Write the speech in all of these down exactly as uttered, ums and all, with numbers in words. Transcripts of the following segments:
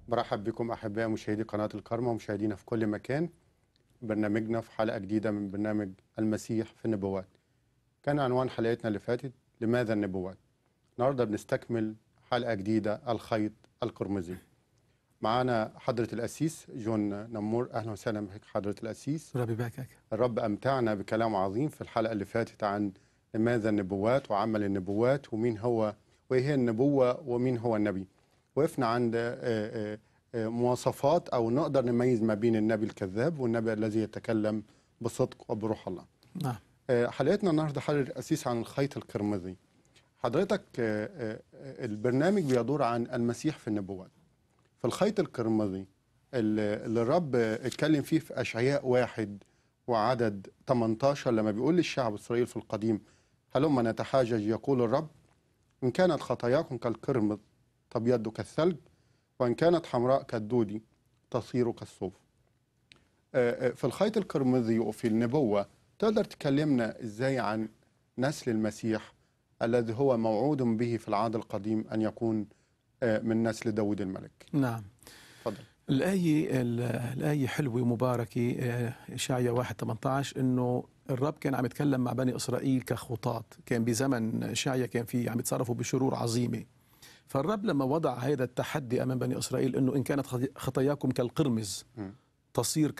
برحب بكم أحباء مشاهدي قناة الكرمة ومشاهدينا في كل مكان. برنامجنا في حلقة جديدة من برنامج المسيح في النبوات. كان عنوان حلقتنا اللي فاتت لماذا النبوات؟ النهارده بنستكمل حلقة جديدة، الخيط القرمزي. معانا حضرة القسيس جون نمور. أهلا وسهلا بك حضرة القسيس. ربي يباركك. الرب أمتعنا بكلام عظيم في الحلقة اللي فاتت عن لماذا النبوات وعمل النبوات ومين هو وإيه هي النبوة ومين هو النبي. وقفنا عند مواصفات أو نقدر نميز ما بين النبي الكذاب والنبي الذي يتكلم بصدق وبروح الله. نعم. حلقتنا النهارده حضرة القسيس عن الخيط القرمزي. حضرتك البرنامج بيدور عن المسيح في النبوات. في الخيط القرمزي اللي الرب اتكلم فيه في أشعياء واحد وعدد ثمانية عشر لما بيقول للشعب إسرائيل في القديم: هلما نتحاجج يقول الرب، إن كانت خطاياكم كالقرمز تبيض كالثلج، وإن كانت حمراء كالدودي تصير كالصوف. في الخيط القرمزي وفي النبوة تقدر تكلمنا إزاي عن نسل المسيح الذي هو موعود به في العهد القديم أن يكون من نسل داود الملك؟ نعم. تفضل. الآية الآية حلوة ومباركة، إشعياء واحد ثمانية عشر، إنه الرب كان عم يتكلم مع بني إسرائيل كخطاة. كان بزمن إشعياء كان في عم يتصرفوا بشرور عظيمة. فالرب لما وضع هذا التحدي أمام بني إسرائيل إنه إن كانت خطاياكم كالقرمز تصير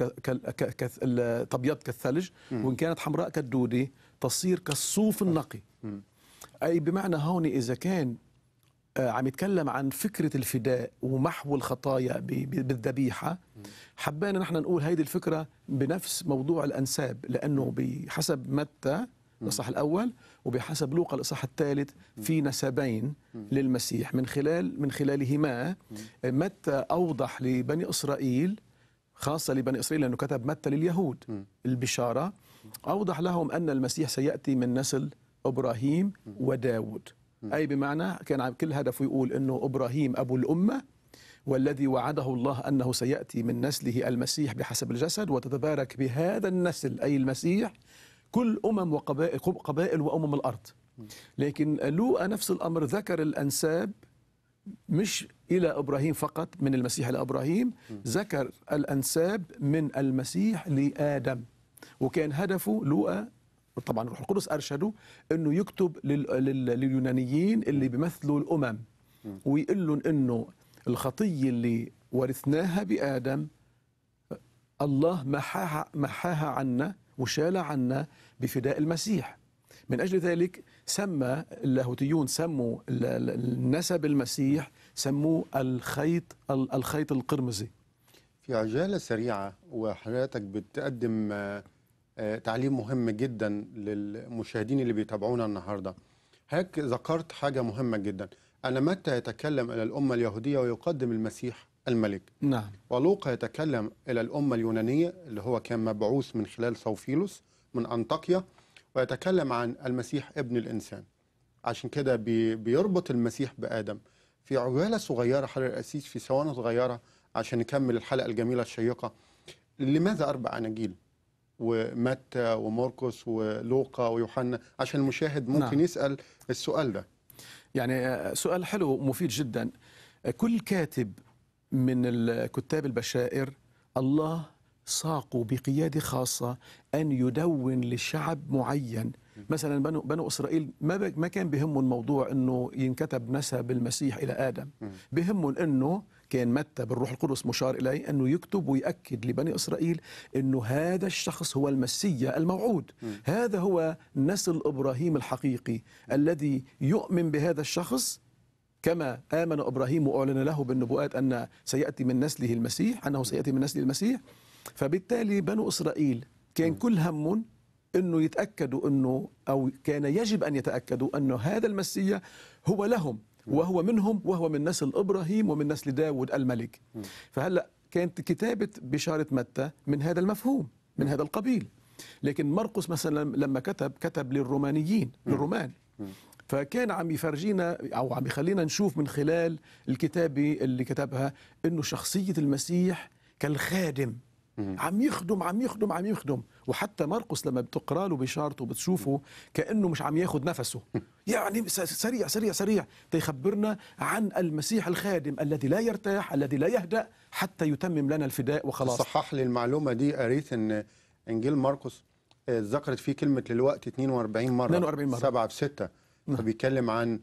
تبيض كالثلج، وإن كانت حمراء كالدودي تصير كالصوف النقي. أي بمعنى هون إذا كان عم يتكلم عن فكرة الفداء ومحو الخطايا بالذبيحة، حبينا نحن نقول هيدي الفكرة بنفس موضوع الأنساب، لأنه بحسب متى الإصحاح الأول وبحسب لوقا الإصحاح الثالث في نسبين للمسيح، من خلال من خلالهما متى أوضح لبني إسرائيل، خاصة لبني إسرائيل لأنه كتب متى لليهود البشارة، أوضح لهم أن المسيح سيأتي من نسل إبراهيم وداود. أي بمعنى كان كل هدفه يقول أنه إبراهيم أبو الأمة، والذي وعده الله أنه سيأتي من نسله المسيح بحسب الجسد، وتتبارك بهذا النسل أي المسيح كل أمم وقبائل قبائل وأمم الأرض. لكن لوقا نفس الأمر ذكر الأنساب مش إلى إبراهيم فقط، من المسيح إلى إبراهيم، ذكر الأنساب من المسيح لآدم. وكان هدفه لوقا، طبعا الروح القدس أرشده أنه يكتب لليونانيين اللي بيمثلوا الأمم ويقول لهم أنه الخطية اللي ورثناها بآدم الله محاها, محاها عنا وشالها عنا بفداء المسيح. من أجل ذلك سمى اللاهوتيون سموا النسب المسيح سموه الخيط الخيط القرمزي. في عجالة سريعة وحضرتك بتقدم تعليم مهم جدا للمشاهدين اللي بيتابعونا النهارده. هيك ذكرت حاجة مهمة جدا، أن متى يتكلم إلى الأمة اليهودية ويقدم المسيح الملك. نعم. ولوقا يتكلم إلى الأمة اليونانية اللي هو كان مبعوث من خلال صوفيلوس من أنطاكيا، ويتكلم عن المسيح ابن الإنسان. عشان كده بي بيربط المسيح بآدم. في عجالة صغيرة حضرة القسيس، في ثواني صغيرة عشان نكمل الحلقة الجميلة الشيقة، لماذا أربع أناجيل؟ ومتى ومرقس ولوقا ويوحنا، عشان المشاهد ممكن نعم. يسأل السؤال ده. يعني سؤال حلو ومفيد جدا. كل كاتب من الكتاب البشائر الله ساقوا بقيادة خاصة أن يدون لشعب معين. مثلا بنو, بنو إسرائيل ما, ما كان بهمهم الموضوع أنه ينكتب نسب المسيح إلى آدم، بهمهم أنه كان متى بالروح القدس مشار إليه أنه يكتب ويأكد لبني إسرائيل أنه هذا الشخص هو المسيا الموعود. م. هذا هو نسل إبراهيم الحقيقي الذي يؤمن بهذا الشخص كما آمن إبراهيم وأعلن له بالنبوءات أن سيأتي من نسله المسيح، أنه سيأتي من نسل المسيح. فبالتالي بنو إسرائيل كان كل همهم أنه يتأكدوا أنه أو كان يجب أن يتأكدوا أنه هذا المسيا هو لهم وهو منهم وهو من نسل إبراهيم ومن نسل داود الملك. فهلأ كانت كتابة بشارة متى من هذا المفهوم، من هذا القبيل. لكن مرقس مثلا لما كتب كتب للرومانيين للرومان، فكان عم يفرجينا أو عم يخلينا نشوف من خلال الكتابة اللي كتبها أنه شخصية المسيح كالخادم عم يخدم عم يخدم عم يخدم. وحتى مرقس لما بتقرا له بشارته بتشوفه كأنه مش عم ياخذ نفسه، يعني سريع سريع سريع تيخبرنا عن المسيح الخادم الذي لا يرتاح، الذي لا يهدأ حتى يتمم لنا الفداء وخلاص. صحح لي المعلومة دي، قريت ان انجيل مرقس آه، ذكرت فيه كلمة للوقت اثنين وأربعين مرة، اثنين وأربعين مرة، سبعة في ستة. نعم. فبيتكلم عن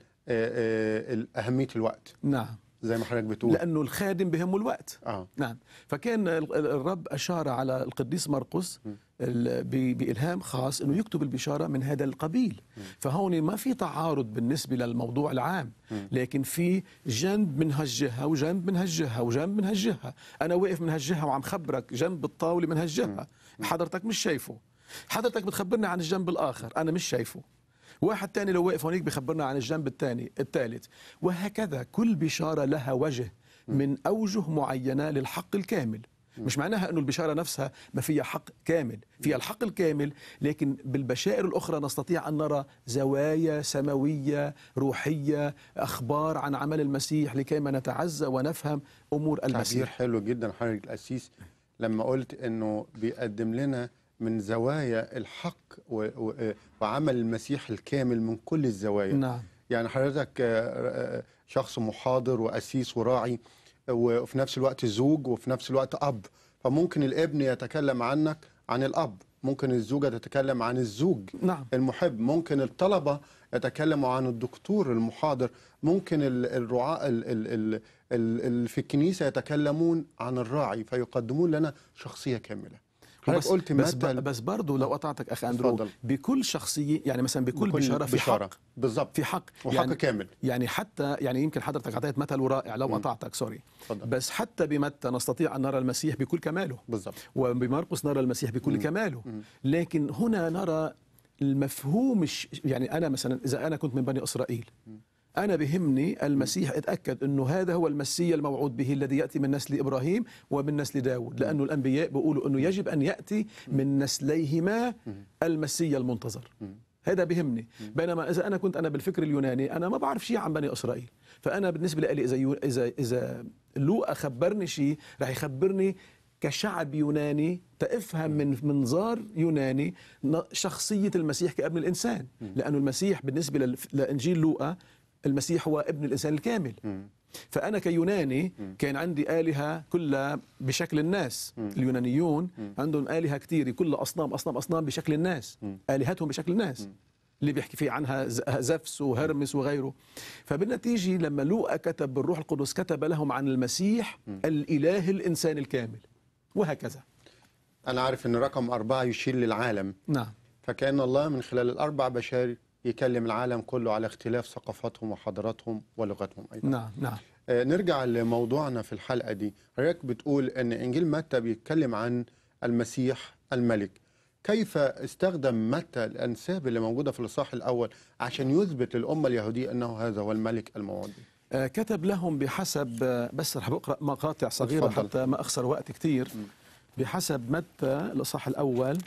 آه، آه، أهمية الوقت، نعم، زي ما حضرتك بتقول. لأنه الخادم بهمه الوقت. آه. نعم. فكان ال- ال- الرب أشار على القديس مرقس ال- ب- بإلهام خاص أنه يكتب البشارة من هذا القبيل. فهون ما في تعارض بالنسبة للموضوع العام، لكن في جنب من هالجهة وجنب من هالجهة وجنب من هالجهة. أنا واقف من هالجهة وعم خبرك جنب الطاولة من هالجهة، حضرتك مش شايفه، حضرتك بتخبرنا عن الجنب الآخر أنا مش شايفه. واحد تاني لو واقف هونيك بخبرنا عن الجنب الثاني الثالث، وهكذا كل بشارة لها وجه من أوجه معينة للحق الكامل. مش معناها أنه البشارة نفسها ما فيها حق كامل، فيها الحق الكامل، لكن بالبشائر الأخرى نستطيع أن نرى زوايا سماوية روحية، أخبار عن عمل المسيح لكيما نتعزى ونفهم أمور تعبير المسيح. حلو جدا حضرتك القسيس لما قلت انه بيقدم لنا من زوايا الحق و... و... وعمل المسيح الكامل من كل الزوايا. نعم. يعني حضرتك آه، آه، شخص محاضر وقسيس وراعي، وفي نفس الوقت زوج، وفي نفس الوقت أب. فممكن الابن يتكلم عنك عن الأب، ممكن الزوجة تتكلم عن الزوج نعم. المحب، ممكن الطلبة يتكلموا عن الدكتور المحاضر، ممكن ال- الرعاة ال- ال- ال- ال- ال- في الكنيسة يتكلمون عن الراعي، فيقدمون لنا شخصية كاملة. حضرتك بس قلت بس, مثل. بس برضه لو قطعتك أخ أندرو، اتفضل. بكل شخصية يعني مثلا بكل, بكل بشارة في بشارة. حق، بالضبط، في حق وحق يعني كامل. يعني حتى يعني يمكن حضرتك اعطيت مثل رائع لو مم. قطعتك سوري، اتفضل. بس حتى بمتى نستطيع ان نرى المسيح بكل كماله، بالضبط. وبمرقس نرى المسيح بكل مم. كماله، مم. لكن هنا نرى المفهوم الش- يعني انا مثلا اذا انا كنت من بني اسرائيل، أنا بهمني المسيح أتأكد أنه هذا هو المسيح الموعود به الذي يأتي من نسل إبراهيم ومن نسل داود، لأنه الأنبياء بيقولوا أنه يجب أن يأتي من نسليهما المسيح المنتظر. هذا بهمني. بينما إذا أنا كنت أنا بالفكر اليوناني أنا ما بعرف شيء عن بني إسرائيل، فأنا بالنسبة لي إذا يو- إذا إذا لوقا خبرني شيء رح يخبرني كشعب يوناني تفهم من منظار يوناني ن- شخصية المسيح كابن الإنسان، لأنه المسيح بالنسبة لل- لإنجيل لوقا المسيح هو ابن الإنسان الكامل. فأنا كيوناني كان عندي آلهة كلها بشكل الناس. اليونانيون عندهم آلهة كثير كلها أصنام أصنام أصنام بشكل الناس، آلهتهم بشكل الناس اللي بيحكي فيه عنها ز- زفس وهرمس وغيره. فبالنتيجة لما لوقا كتب بالروح القدس كتب لهم عن المسيح الإله الإنسان الكامل، وهكذا. أنا عارف أن رقم أربعة يشير للعالم، نعم. فكأن الله من خلال الأربع بشر يكلم العالم كله على اختلاف ثقافاتهم وحضاراتهم ولغتهم أيضا. نعم. نعم. آه، نرجع لموضوعنا في الحلقة دي. حضرتك بتقول أن إنجيل متى بيتكلم عن المسيح الملك. كيف استخدم متى الأنساب اللي موجودة في الإصحاح الأول عشان يثبت للأمة اليهودية أنه هذا هو الملك الموعود به؟ آه، كتب لهم بحسب آه، بس رح بقرأ مقاطع صغيرة اتفضل. حتى ما أخسر وقت كتير. بحسب متى الإصحاح الأول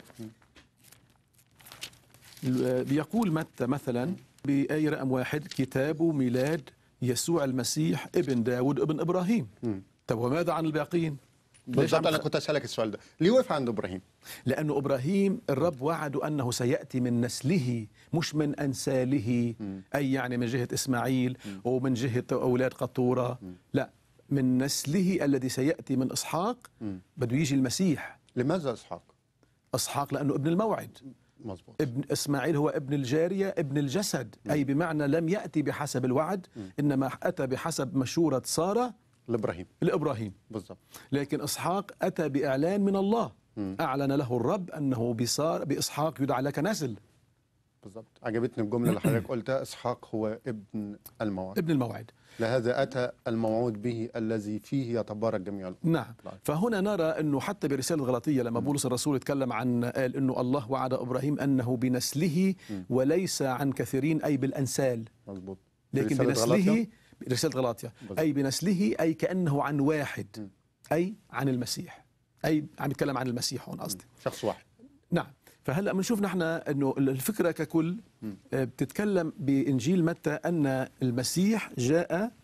آه، بيقول متى مثلا بآية رقم واحد: كتاب ميلاد يسوع المسيح ابن داود ابن إبراهيم. طب وماذا عن الباقين؟ ليش بالضبط، عم أنا تخ- كنت أسألك السؤال ده. ليه وقف عند إبراهيم؟ لأنه إبراهيم الرب وعده أنه سيأتي من نسله مش من أنساله، أي يعني من جهة إسماعيل ومن جهة أولاد قطورة، لا، من نسله الذي سيأتي من إسحاق بده يجي المسيح. لماذا إسحاق؟ إسحاق لأنه ابن الموعد، مظبوط. ابن إسماعيل هو ابن الجارية ابن الجسد، أي بمعنى لم يأتي بحسب الوعد، إنما أتى بحسب مشورة سارة لإبراهيم. لإبراهيم. بالضبط. لكن إسحاق أتى بإعلان من الله، أعلن له الرب أنه بصار بإسحاق يدعى لك نسل. بالضبط. عجبتني الجملة اللي حضرتك قلتها، إسحاق هو ابن الموعد. ابن الموعد. لهذا أتى الموعود به الذي فيه يتبارك جميع الأمم. نعم. فهنا نرى أنه حتى برسالة غلاطية لما بولس الرسول يتكلم عن قال أنه الله وعد إبراهيم أنه بنسله وليس عن كثيرين، أي بالأنسال، مظبوط. لكن رسالة بنسله غلاطيا؟ رسالة غلاطيا بالضبط. أي بنسله، أي كأنه عن واحد، أي عن المسيح، أي عم يتكلم عن المسيح هون قصدي. شخص واحد. نعم. فهلا بنشوف نحن انه الفكره ككل آه، بتتكلم بانجيل متى ان المسيح جاء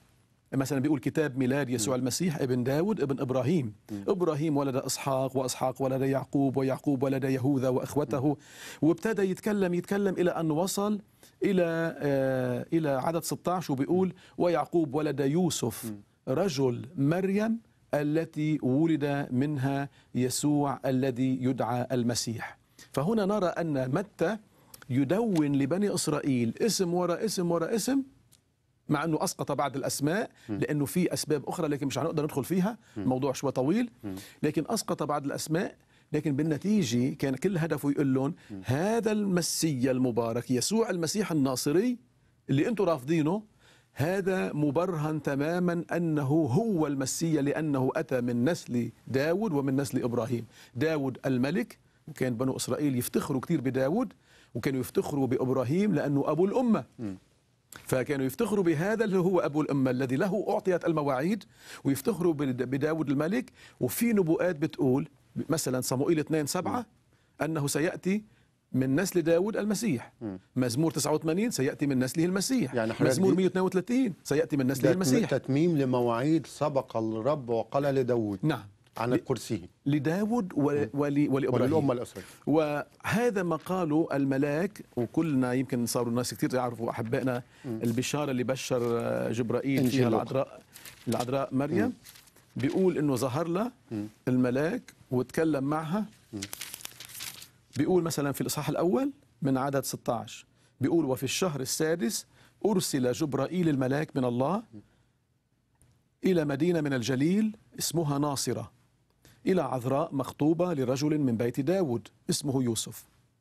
مثلا بيقول كتاب ميلاد يسوع المسيح ابن داود ابن إبراهيم. إبراهيم ولد إسحاق، وإسحاق ولد يعقوب، ويعقوب ولد يهوذا وإخوته، وابتدى يتكلم يتكلم إلى أن وصل إلى آه إلى عدد ستة عشر وبيقول ويعقوب ولد يوسف رجل مريم التي ولد منها يسوع الذي يدعى المسيح. فهنا نرى أن متى يدون لبني إسرائيل اسم وراء اسم وراء اسم، مع أنه أسقط بعض الأسماء لأنه في أسباب أخرى لكن مش هنقدر ندخل فيها، الموضوع شوي طويل، لكن أسقط بعض الأسماء، لكن بالنتيجة كان كل هدفه يقول لهم هذا المسيا المبارك يسوع المسيح الناصري اللي أنتم رافضينه، هذا مبرهن تماما أنه هو المسيا، لأنه أتى من نسل داود ومن نسل إبراهيم. داود الملك، وكان بنو إسرائيل يفتخروا كثير بداود، وكانوا يفتخروا بإبراهيم لأنه أبو الأمة، فكانوا يفتخروا بهذا اللي هو أبو الأمة الذي له أعطيت المواعيد، ويفتخروا بداود الملك. وفي نبوءات بتقول مثلا صموئيل اثنين سبعة أنه سيأتي من نسل داود المسيح. مزمور تسعة وثمانين سيأتي من نسله المسيح. يعني مزمور مئة واثنين وثلاثين سيأتي من نسله المسيح. تتميم لمواعيد سبق الرب وقال لداود نعم عن الكرسي لداود ولإبراهيم وللأمة الأسرية. وهذا ما قاله الملاك، وكلنا يمكن صاروا الناس كثير يعرفوا أحبائنا البشارة اللي بشر جبرائيل فيها العذراء العذراء مريم. بيقول إنه ظهر لها الملاك وتكلم معها. بيقول مثلا في الإصحاح الأول من عدد ستة عشر بيقول وفي الشهر السادس أرسل جبرائيل الملاك من الله إلى مدينة من الجليل اسمها ناصرة، إلى عذراء مخطوبة لرجل من بيت داود اسمه يوسف،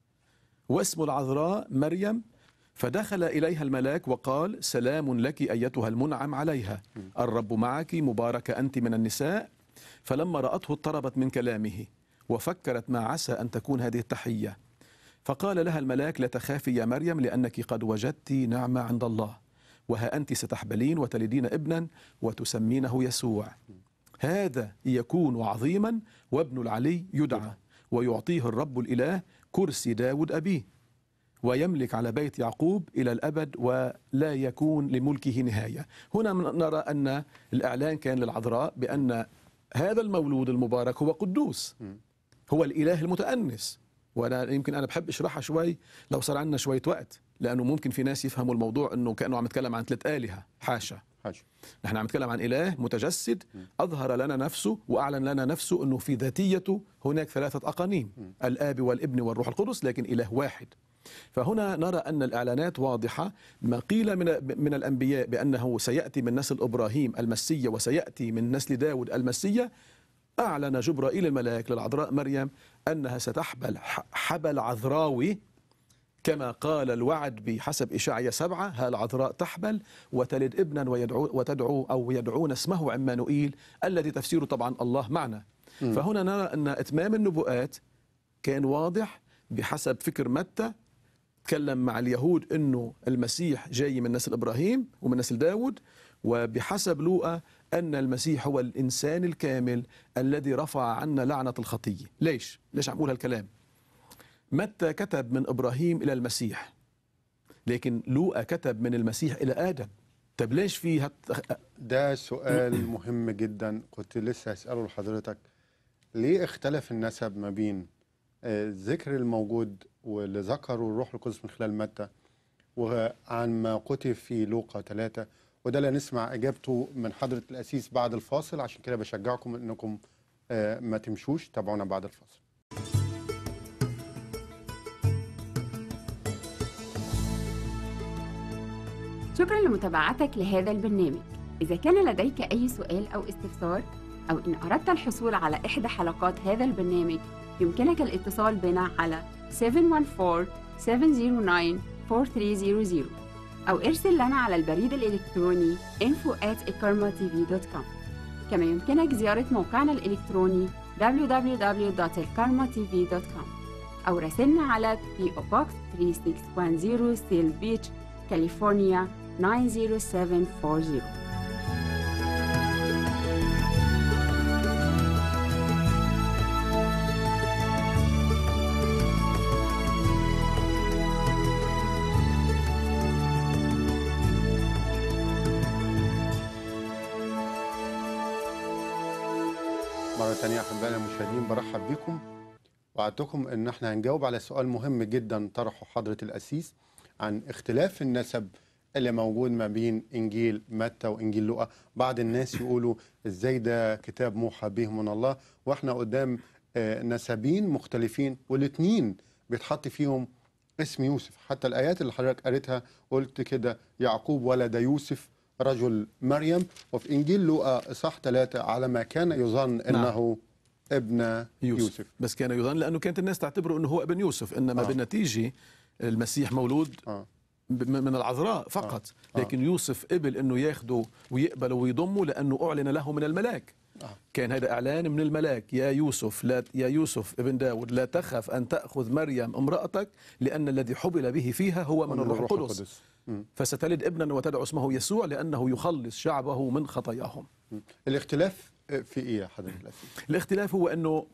واسم العذراء مريم. فدخل إليها الملاك وقال سلام لك أيتها المنعم عليها، الرب معك، مباركة أنت من النساء. فلما رأته اضطربت من كلامه وفكرت ما عسى أن تكون هذه التحية، فقال لها الملاك لا تخافي يا مريم، لأنك قد وجدت نعمة عند الله، وها أنت ستحبلين وتلدين ابنا وتسمينه يسوع، هذا يكون عظيما وابن العلي يدعى، ويعطيه الرب الإله كرسي داود أبيه، ويملك على بيت يعقوب إلى الأبد ولا يكون لملكه نهاية. هنا نرى أن الإعلان كان للعذراء بأن هذا المولود المبارك هو قدوس، هو الإله المتأنس. وأنا يمكن أنا بحب أشرحها شوي لو صار عندنا شوية وقت، لأنه ممكن في ناس يفهموا الموضوع أنه كأنه عم نتكلم عن ثلاث آلهة. حاشا، حاشا. نحن عم نتكلم عن إله متجسد أظهر لنا نفسه وأعلن لنا نفسه أنه في ذاتيته هناك ثلاثة أقانيم، الآب والابن والروح القدس، لكن إله واحد. فهنا نرى أن الإعلانات واضحة. ما قيل من من الأنبياء بأنه سيأتي من نسل إبراهيم المسيا وسيأتي من نسل داود المسيا، أعلن جبرائيل الملاك للعذراء مريم أنها ستحبل حبل عذراوي، كما قال الوعد بحسب إشعياء سبعة، ها العذراء تحبل وتلد ابنا ويدعو وتدعو أو يدعون اسمه عمانوئيل، الذي تفسيره طبعا الله معنا. م. فهنا نرى أن إتمام النبوءات كان واضح بحسب فكر متى. تكلم مع اليهود أنه المسيح جاي من نسل إبراهيم ومن نسل داود، وبحسب لوقا أن المسيح هو الإنسان الكامل الذي رفع عنا لعنة الخطية. ليش؟ ليش عم أقول هالكلام؟ متى كتب من إبراهيم إلى المسيح، لكن لوقا كتب من المسيح إلى آدم. طب ليش في هت... ده سؤال مهم جدا كنت لسه أسأله لحضرتك. ليه اختلف النسب ما بين الذكر الموجود واللي ذكره الروح القدس من خلال متى وعن ما كتب في لوقا ثلاثة؟ وده اللي نسمع إجابته من حضرة الأسيس بعد الفاصل. عشان كده بشجعكم أنكم ما تمشوش، تابعونا بعد الفاصل. شكرا لمتابعتك لهذا البرنامج. إذا كان لديك أي سؤال أو استفسار، أو إن أردت الحصول على إحدى حلقات هذا البرنامج، يمكنك الاتصال بنا على سبعة واحد أربعة سبعة صفر تسعة أربعة ثلاثة صفر صفر أو ارسل لنا على البريد الإلكتروني info at ikarma t v dot com. كما يمكنك زيارة موقعنا الإلكتروني w w w dot ikarma t v dot com أو راسلنا على P O Box three six one zero Seal Beach, كاليفورنيا nine zero seven four zero. مرة تانية أحبائنا المشاهدين برحب بكم، وعدتكم إن احنا هنجاوب على سؤال مهم جدا طرحه حضرة القسيس عن اختلاف النسب اللي موجود ما بين إنجيل متى وإنجيل لوقا. بعض الناس يقولوا إزاي ده كتاب موحى به من الله وإحنا قدام آه، نسبين مختلفين والاتنين بيتحط فيهم اسم يوسف. حتى الآيات اللي حضرتك قريتها قلت كده: يعقوب ولد يوسف رجل مريم. وفي إنجيل لوقا إصحاح ثلاثة على ما كان يظن أنه ابن يوسف. يوسف بس كان يظن لأنه كانت الناس تعتبره أنه هو ابن يوسف، إنما آه. بالنتيجة المسيح مولود آه. ب- من العذراء فقط. آه. لكن يوسف قبل أنه ياخده ويقبله ويضمه لأنه أعلن له من الملاك. آه. كان هذا إعلان من الملاك: يا يوسف لا يا يوسف ابن داود لا تخف أن تأخذ مريم امرأتك لأن الذي حبل به فيها هو من الروح القدس، مم. فستلد ابنا وتدعو اسمه يسوع لأنه يخلص شعبه من خطاياهم. مم. الاختلاف في إيه يا حضرة القسيس؟ الاختلاف هو أنه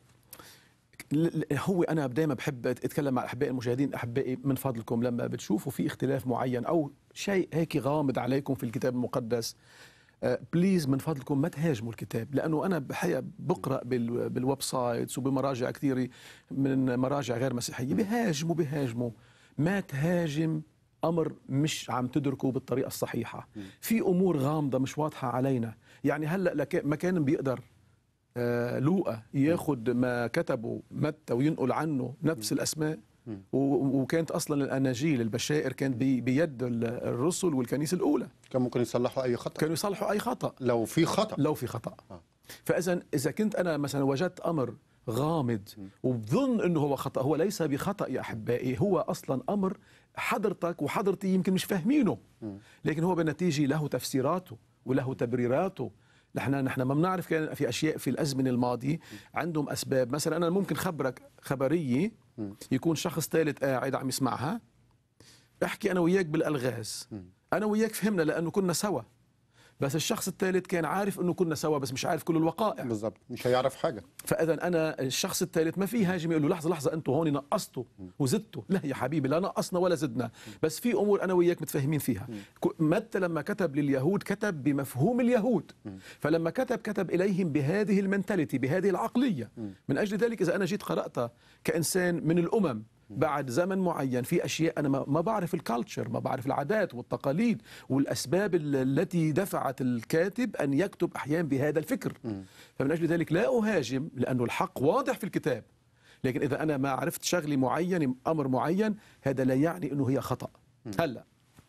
هو أنا دائما بحب أتكلم مع أحبائي المشاهدين: أحبائي من فضلكم لما بتشوفوا في اختلاف معين أو شيء هيك غامض عليكم في الكتاب المقدس، بليز من فضلكم ما تهاجموا الكتاب، لأنه أنا بحقيقة بقرأ بال- بالويب سايتس وبمراجع كثيرة من مراجع غير مسيحية بيهاجموا بيهاجموا ما تهاجم أمر مش عم تدركه بالطريقة الصحيحة. في أمور غامضة مش واضحة علينا. يعني هلأ لك- ما كان بيقدر آه، لوقا ياخد ما كتبه متى وينقل عنه نفس الأسماء، و- وكانت أصلا الأناجيل البشائر كانت بي- بيد ال- الرسل والكنيسة الأولى، كان ممكن يصلحوا أي خطأ كانوا يصلحوا أي خطأ لو في خطأ. لو في خطأ. آه. فإذا إذا كنت أنا مثلا وجدت أمر غامض وبظن أنه هو خطأ، هو ليس بخطأ يا أحبائي، هو أصلا أمر حضرتك وحضرتي يمكن مش فاهمينه، لكن هو بالنتيجة له تفسيراته وله تبريراته. نحن نحن ما بنعرف، كان في أشياء في الأزمنة الماضية عندهم أسباب. مثلا أنا ممكن خبرك خبرية يكون شخص ثالث قاعد عم يسمعها، احكي أنا وياك بالألغاز، أنا وياك فهمنا لأنه كنا سوا، بس الشخص الثالث كان عارف انه كنا سوا بس مش عارف كل الوقائع. بالضبط، مش هيعرف حاجة. فاذا انا الشخص الثالث ما في هاجم يقول له لحظه لحظه انتوا هون نقصتوا وزدتوا، لا يا حبيبي لا نقصنا ولا زدنا، بس في امور انا وياك متفاهمين فيها. ك- متى لما كتب لليهود كتب بمفهوم اليهود، فلما كتب كتب اليهم بهذه المنتاليتي بهذه العقليه. من اجل ذلك اذا انا جيت قراتها كانسان من الامم بعد زمن معين، في اشياء انا ما ما بعرف الكالتشر، ما بعرف العادات والتقاليد والاسباب ال- التي دفعت الكاتب ان يكتب احيانا بهذا الفكر. فمن اجل ذلك لا اهاجم لانه الحق واضح في الكتاب، لكن اذا انا ما عرفت شغله معينه امر معين هذا لا يعني انه هي خطا. هلا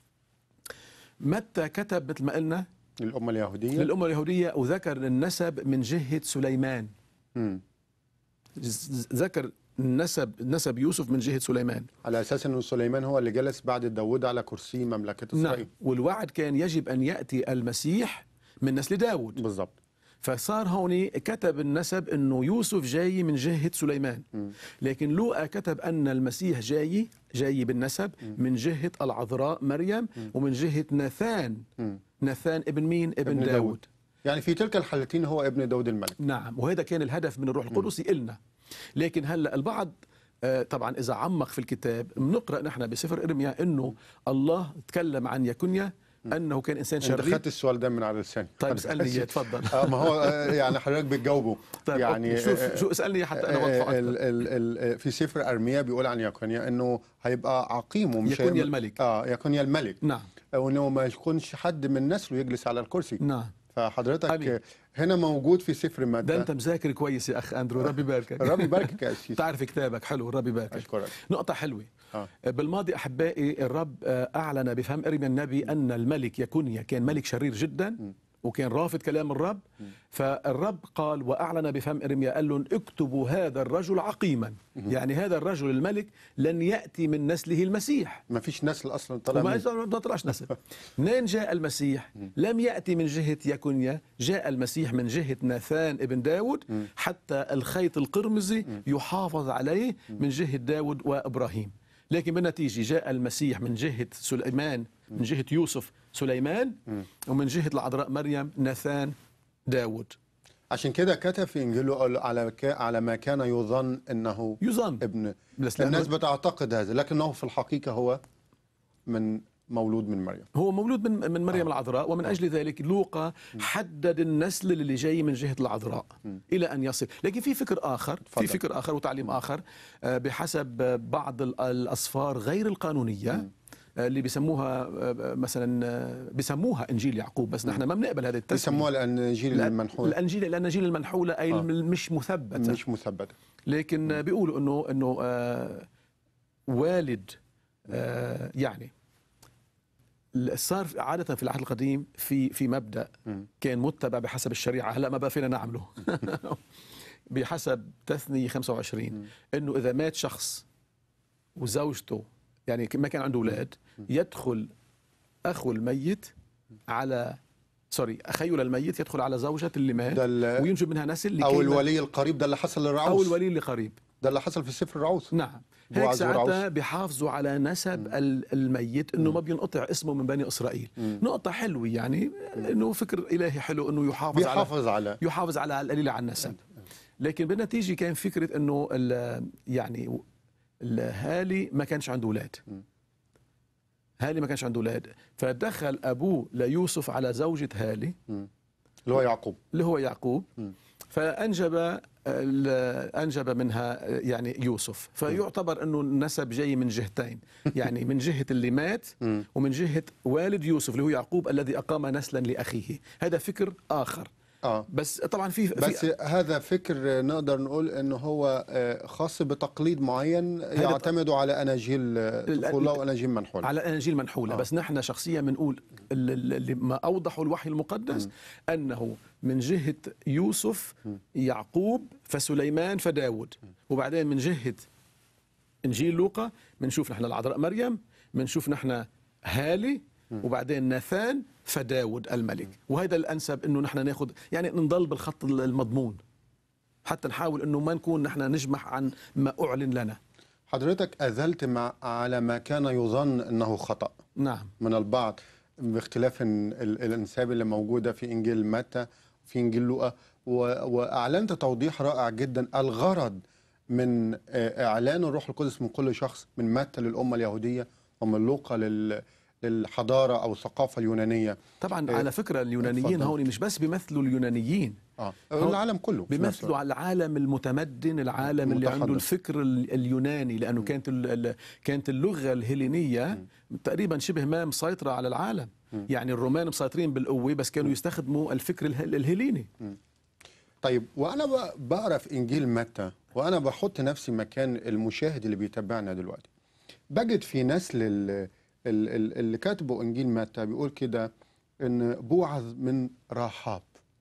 متى كتب مثل ما قلنا الأمة اليهودية. للامه اليهوديه وذكر النسب من جهه سليمان، مم. ز- ذكر نسب نسب يوسف من جهه سليمان. على أساس أنه سليمان هو اللي جلس بعد داود على كرسي مملكة نعم، إسرائيل. والوعد كان يجب أن يأتي المسيح من نسل داود، بالضبط. فصار هون كتب النسب أنه يوسف جاي من جهة سليمان، لكن لوقا كتب أن المسيح جاي جاي بالنسب من جهة العذراء مريم ومن جهة ناثان. ناثان ابن مين؟ ابن, ابن داود. داود. يعني في تلك الحالتين هو ابن داود الملك. نعم، وهذا كان الهدف من الروح القدس إلنا. لكن هلا البعض آه، طبعا إذا عمق في الكتاب بنقرأ نحن بسفر إرميا أنه الله تكلم عن يكونيا أنه كان إنسان أنت شرير. خدت السؤال ده من على لساني. طيب اسألني إياه تفضل. آه ما هو آه، يعني حضرتك بتجاوبه. طيب يعني شوف آه، شو اسألني حتى أنا آه، وضحه أكثر. ال- ال- ال- في سفر أرميا بيقول عن يكونيا انه هيبقى عقيم ومش يكونيا هيبقى- الملك. اه يكونيا الملك. نعم وانه ما يكونش حد من نسله يجلس على الكرسي. نعم. فحضرتك أمين. هنا موجود في سفر ده متى. أنت مذاكر كويس يا أخ أندرو، ربي يباركك. ربي يباركك يا أسيس. تعرف كتابك حلو، ربي يباركك. أشكرك. نقطة حلوة. آه. بالماضي أحبائي الرب آه، أعلن بفهم إرميا النبي أن الملك يكونيا كان ملك شرير جدا وكان رافض كلام الرب، فالرب قال وأعلن بفهم إرميا قال لهم اكتبوا هذا الرجل عقيما، يعني هذا الرجل الملك لن يأتي من نسله المسيح. ما فيش نسل اصلا طلع وما منه. ما طلعش نسل. منين جاء المسيح؟ لم يأتي من جهة يكونيا، جاء المسيح من جهة ناثان ابن داود، حتى الخيط القرمزي يحافظ عليه من جهة داود وإبراهيم. لكن بالنتيجة جاء المسيح من جهة سليمان، من جهة يوسف سليمان، ومن جهة العذراء مريم ناثان داود. عشان كده كتب في انجيله على ك- على ما كان يظن انه يظن ابن. بس الناس لأنه- بتعتقد هذا لكنه في الحقيقه هو من مولود من مريم؟ هو مولود من من مريم آه. العذراء، ومن أجل ذلك لوقا حدد النسل اللي جاي من جهة العذراء م. إلى أن يصل. لكن في فكر آخر فضل. في فكر آخر وتعليم آخر آه، بحسب بعض ال- الأسفار غير القانونية م. آه، اللي بيسموها آه، مثلا آه، بيسموها إنجيل يعقوب، بس نحن ما بنقبل هذه التسمية. بيسموها الانجيل المنحول. الأنجيل الأناجيل المنحولة أي آه. الم- مش مثبتة، مش مثبته. لكن آه، بيقولوا إنه إنه آه، والد آه، يعني صار عادة في العهد القديم في في مبدأ مم. كان متبع بحسب الشريعة، هلا ما بقى فينا نعمله بحسب تثنية خمسة وعشرين، انه اذا مات شخص وزوجته يعني ما كان عنده اولاد، يدخل اخو الميت على سوري اخيه للميت يدخل على زوجة اللي مات ده ال- وينجب منها نسل لكي او ما- الولي القريب، ده اللي حصل للرعوس. او الولي اللي قريب. ده اللي حصل في سفر الرعوس. نعم، هيك بوعز ساعتها ورعوس. بيحافظوا على نسب ال- الميت، انه ما بينقطع اسمه من بني اسرائيل. نقطة حلوة يعني، انه فكر الهي حلو انه يحافظ على بيحافظ على يحافظ على القليل عن النسب. لكن بالنتيجة كان فكرة انه ال- يعني ال- هالي ما كانش عنده اولاد. هالي ما كانش عنده اولاد، فدخل ابوه ليوسف على زوجة هالي اللي هو يعقوب. اللي هو يعقوب، م. فأنجب ال- أنجب منها يعني يوسف، فيعتبر أنه النسب جاي من جهتين، يعني من جهة اللي مات م. ومن جهة والد يوسف اللي هو يعقوب الذي أقام نسلا لأخيه. هذا فكر آخر. اه بس طبعا في, بس في هذا فكر نقدر نقول انه هو آه، خاص بتقليد معين يعتمد على اناجيل آه، طفوله واناجيل منحوله. على أناجيل منحولة. آه. بس نحن شخصيا بنقول ال- اللي ما أوضحوا الوحي المقدس م. أنه من جهة يوسف يعقوب فسليمان فداود، وبعدين من جهة إنجيل لوقا بنشوف نحن العذراء مريم، بنشوف نحن هالي، وبعدين ناثان فداود الملك. وهذا الأنسب أنه نحن ناخذ يعني نضل بالخط المضمون، حتى نحاول أنه ما نكون نحن نجمح عن ما أعلن لنا. حضرتك أذلت مع على ما كان يظن أنه خطأ نعم من البعض باختلاف ال- ال- الانساب اللي موجودة في إنجيل متى في إنجيل لوقا، و- وأعلنت توضيح رائع جدا. الغرض من آه، إعلان الروح القدس من كل شخص، من متى للأمة اليهودية ومن لوقا لل- للحضارة أو الثقافة اليونانية. طبعا إيه، على فكرة اليونانيين اتفضل. هون مش بس بيمثلوا اليونانيين، آه. هو العالم كله في نفس بيمثلوا الوقت. على العالم المتمدن، العالم اللي المتحضر. عنده الفكر ال- اليوناني، لأنه كانت ال- ال- كانت اللغة الهيلينية تقريبا شبه ما مسيطرة على العالم. يعني الرومان مسيطرين بالقوة بس كانوا يستخدموا الفكر اله- الهيليني. طيب، وأنا ب- بقرأ في إنجيل متى وأنا بحط نفسي مكان المشاهد اللي بيتابعنا دلوقتي، بجد في نسل ال- ال- ال- اللي كاتبه إنجيل متى بيقول كده إن بوعز من راحاب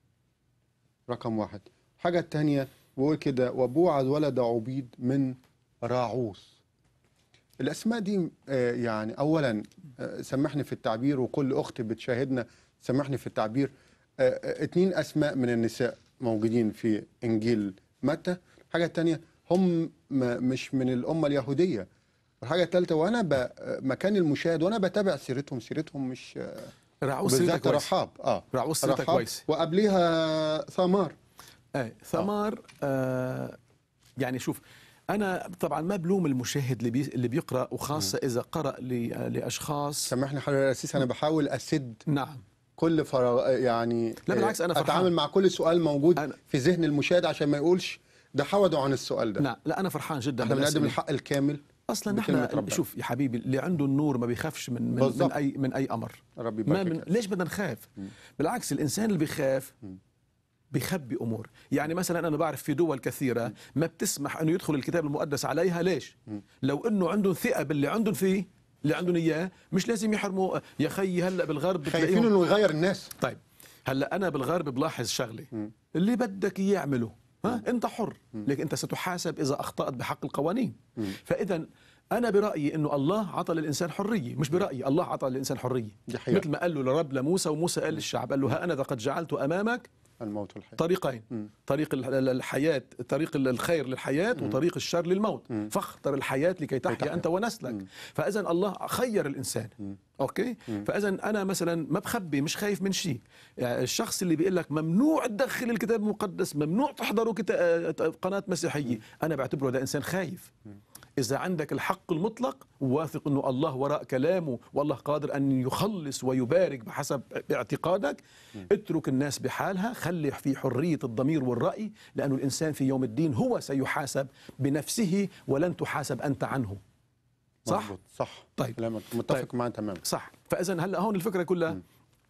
رقم واحد. حاجة التانية بيقول كده وبوعز ولد عبيد من راعوس. الأسماء دي آه، يعني أولا آه، سامحني في التعبير، وكل أخت بتشاهدنا سامحني في التعبير، آه، آه، اتنين أسماء من النساء موجودين في إنجيل متى. الحاجة التانية هم م- مش من الأمة اليهودية. الحاجة الثالثة وأنا ب- مكان المشاهد وأنا بتابع سيرتهم سيرتهم مش راعوس سيرتها بالذات كويس. رحاب. اه راعوس سيرتها رحاب، كويس. وقبليها ثمار. ايه ثمار. آه يعني شوف، انا طبعا ما بلوم المشاهد اللي بي اللي بيقرا، وخاصه اذا قرا ل- لاشخاص. سامحني حضرتك الأسيس، أنا بحاول أسد نعم كل فراغ، يعني لا بالعكس، أنا فرحان. أتعامل مع كل سؤال موجود أنا في ذهن المشاهد عشان ما يقولش ده حودوا عن السؤال ده. نعم لا انا فرحان جدا احنا بنقدم بالأسئلة. الحق الكامل اصلا بكلمة نحن ربنا. شوف يا حبيبي، اللي عنده النور ما بيخافش من من, من بالظبط. اي من اي امر. ربي ما يبارك من ليش بدنا نخاف؟ بالعكس، الانسان اللي بيخاف بيخبي امور. يعني مثلا انا بعرف في دول كثيره ما بتسمح انه يدخل الكتاب المقدس عليها. ليش؟ لو انه عندهم ثقه باللي عندهم فيه، اللي عندهم اياه، مش لازم يحرموا. يا خيي هلا بالغرب خايفين بتلاقيهم- انه يغير الناس. طيب هلا انا بالغرب بلاحظ شغله، اللي بدك اياه اعمله، ها انت حر، لكن انت ستحاسب اذا اخطات بحق القوانين. فاذا انا برايي انه الله عطى للانسان حريه، مش برايي، الله عطى للانسان حريه. دي حقيقة. مثل ما قال له لرب لموسى، وموسى قال للشعب، قال له ها انا ذا قد جعلت امامك الموت والحياة. طريقين، طريق ال- الحياة، طريق الخير للحياة، وطريق الشر للموت، فاختر الحياة لكي تحيا تحيا. أنت ونسلك. فإذا الله خير الإنسان. أوكي. فإذا أنا مثلا ما بخبي، مش خايف من شيء. يعني الشخص اللي بيقول لك ممنوع تدخل الكتاب المقدس، ممنوع تحضروا كتا- قناة مسيحية، أنا بعتبره ده إنسان خايف. إذا عندك الحق المطلق واثق أنه الله وراء كلامه والله قادر أن يخلص ويبارك بحسب اعتقادك، اترك الناس بحالها، خلي في حرية الضمير والرأي، لأن الإنسان في يوم الدين هو سيحاسب بنفسه ولن تحاسب أنت عنه. صح؟ مظبوط. صح. طيب. كلامك متفق طيب. معاه تماما. صح. فإذا هلا هون الفكرة كلها م.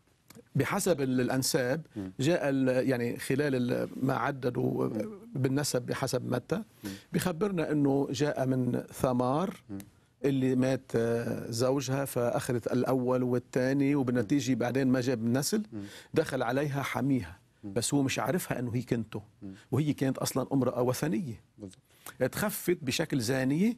بحسب الأنساب جاء يعني خلال ما عددوا بالنسب بحسب متى بخبرنا أنه جاء من ثمار اللي مات زوجها فأخذت الأول والثاني، وبالنتيجة بعدين ما جاب نسل، دخل عليها حميها بس هو مش عارفها أنه هي كنته، وهي كانت أصلا امرأة وثنية تخفت بشكل زانية،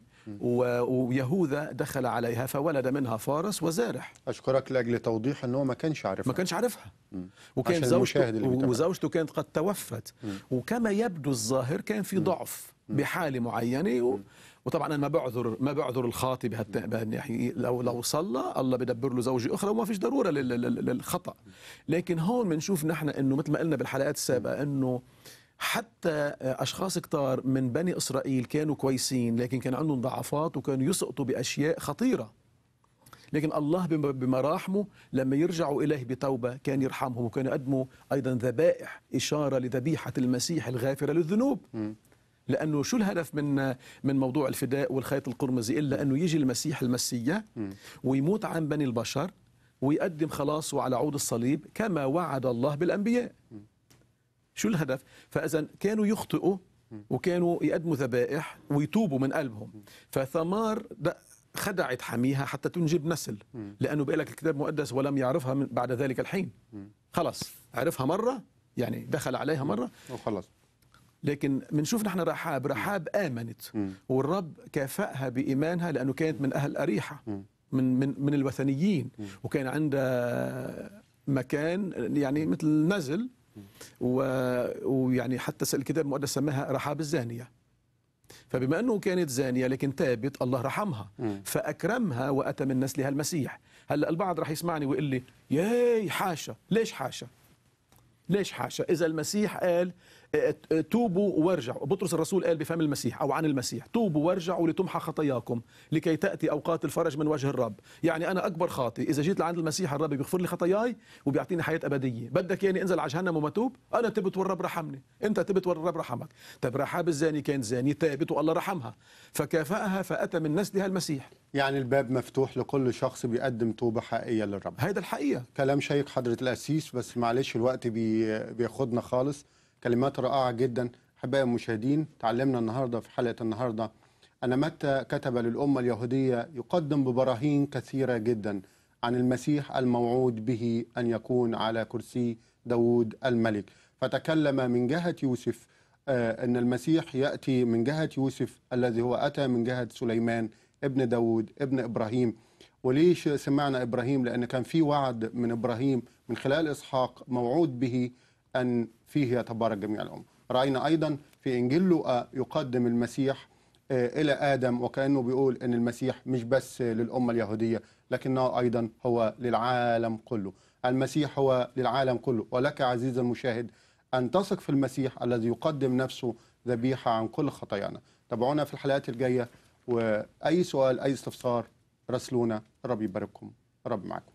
ويهوذا دخل عليها فولد منها فارس وزارح. أشكرك لأجل توضيح أنه ما كانش عارفها. ما كانش عارفها. وكان زوجته وزوجته كانت قد توفت، وكما يبدو الظاهر كان في ضعف بحالة معينة، و... وطبعا أنا ما بعذر ما بعذر الخاطئ بهالناحية، لو لو صلى الله بدبر له زوجة أخرى وما فيش ضرورة للخطأ. لكن هون بنشوف نحن أنه مثل ما قلنا بالحلقات السابقة أنه حتى أشخاص كتار من بني إسرائيل كانوا كويسين لكن كان عندهم ضعفات وكانوا يسقطوا بأشياء خطيرة، لكن الله بمراحمه لما يرجعوا إليه بتوبة كان يرحمهم، وكان يقدموا أيضا ذبائح إشارة لذبيحة المسيح الغافرة للذنوب. م. لأنه شو الهدف من من موضوع الفداء والخيط القرمزي إلا أنه يجي المسيح المسيح ويموت عن بني البشر ويقدم خلاصه على عود الصليب كما وعد الله بالأنبياء. م. شو الهدف؟ فإذا كانوا يخطئوا وكانوا يقدموا ذبائح ويتوبوا من قلبهم. فثمار خدعت حميها حتى تنجب نسل، لأنه بيقول لك الكتاب المقدس ولم يعرفها من بعد ذلك الحين. خلاص عرفها مرة، يعني دخل عليها مرة وخلاص. لكن بنشوف نحن رحاب رحاب آمنت والرب كافأها بإيمانها لأنه كانت من أهل أريحة، من من من الوثنيين، وكان عندها مكان يعني مثل نزل، ويعني حتى الكتاب المقدس سماها رحاب الزانية. فبما أنه كانت زانية لكن تابت الله رحمها فأكرمها وأتى من نسلها المسيح. هلأ البعض رح يسمعني ويقول لي ياي حاشا. ليش حاشا؟ ليش حاشا؟ إذا المسيح قال توبوا وارجعوا، بطرس الرسول قال بفم المسيح أو عن المسيح توبوا وارجعوا لتمحى خطاياكم لكي تأتي أوقات الفرج من وجه الرب. يعني أنا أكبر خاطئ إذا جيت لعند المسيح الرب بيغفر لي خطاياي وبيعطيني حياة أبدية، بدك يعني أنزل على جهنم وما توب؟ أنا تبت والرب رحمني، أنت تبت والرب رحمك. طيب رحاب الزاني كانت زاني تابت والله رحمها فكافأها فأتى من نسلها المسيح. يعني الباب مفتوح لكل شخص بيقدم توبة حقيقية للرب. هيدا الحقيقة. كلام شيق حضرة القسيس، بس معلش الوقت بي بياخدنا خالص. كلمات رائعة جدا. أحبائي المشاهدين، تعلمنا النهاردة في حلقة النهاردة أن متى كتب للأمة اليهودية يقدم ببراهين كثيرة جدا عن المسيح الموعود به أن يكون على كرسي داود الملك. فتكلم من جهة يوسف آه أن المسيح يأتي من جهة يوسف الذي هو أتى من جهة سليمان ابن داود ابن إبراهيم. وليش سمعنا إبراهيم؟ لأن كان في وعد من إبراهيم من خلال إسحاق موعود به أن فيه يتبارك جميع الأمم. رأينا أيضا في إنجيل لوقا يقدم المسيح إلى آدم، وكأنه بيقول أن المسيح مش بس للأمة اليهودية لكنه أيضا هو للعالم كله. المسيح هو للعالم كله، ولك عزيزي المشاهد أن تثق في المسيح الذي يقدم نفسه ذبيحة عن كل خطايانا. تابعونا في الحلقات الجاية، وأي سؤال أي استفسار راسلونا. رب يبارككم، رب معكم.